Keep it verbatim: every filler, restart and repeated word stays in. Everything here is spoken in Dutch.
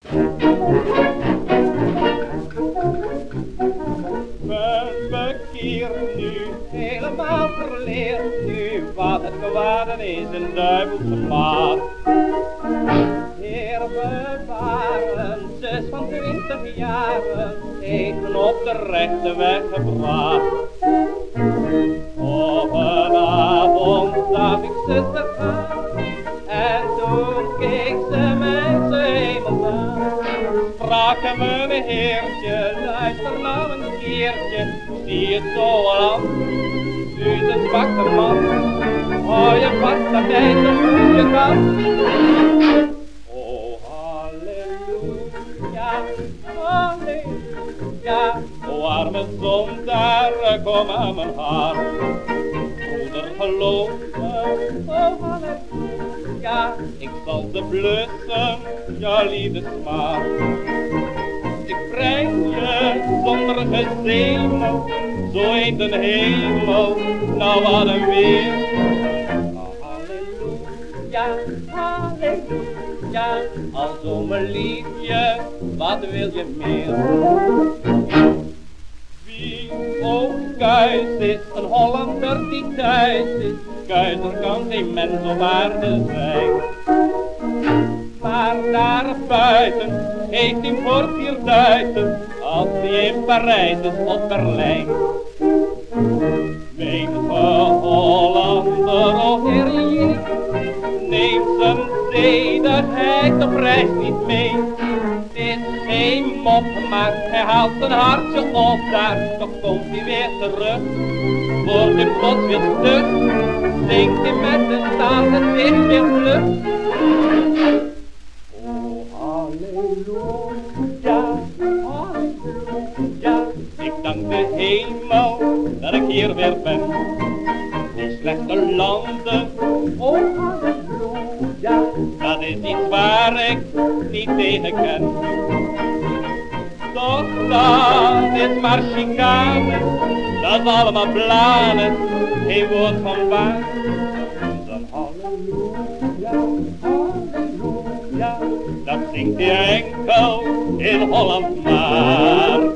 Mijn verkeerd nu helemaal verleerd, nu wat het kwade is een duivelse maat. Heer bewaren, zus van twintig jaren, heeft me op de rechte weg gebracht. Op een avond zag ik zuster gaan, en toen keek ze met z'n hemel aan. Sprak me mijn heertje, luister nou een keertje, zie het zo lang, u is een zwakke man, hou je vast dat hij zo goed je kan. Oh halleluja, halleluja, o arme zondaar, kom aan mijn hart. Broeder geloof me, oh halleluja, ik zal ze blussen, jouw liefdesmaat. Ik prijs je zonder gezemel, zo heet een hemel, nou wat een weer. Halleluja, halleluja, alzo mijn liefje, wat wil je meer? Wie ook kuis is, een Hollander die thuis is, kuiser kan geen mens op aarde zijn. Maar daar buiten heeft hij voor vierduizend, als hij in Parijs is of Berlijn. Menige Hollander, o Heer, neemt zijn zedigheid op reis niet mee. Het is geen mop, maar hij haalt zijn hartje op daar, toch komt hij weer terug. Wordt hij plots weer stuk, zingt hij met de staal, het is weer vlug. Halleluja, halleluja, ik dank de hemel dat ik hier weer ben. Die slechte landen, oh halleluja, dat is iets waar ik niet tegen ken. Toch dat is maar chicane, dat is allemaal bladen, geen woord van waar. Dan halleluja, halleluja, dat zingt hij enkel in Holland maar.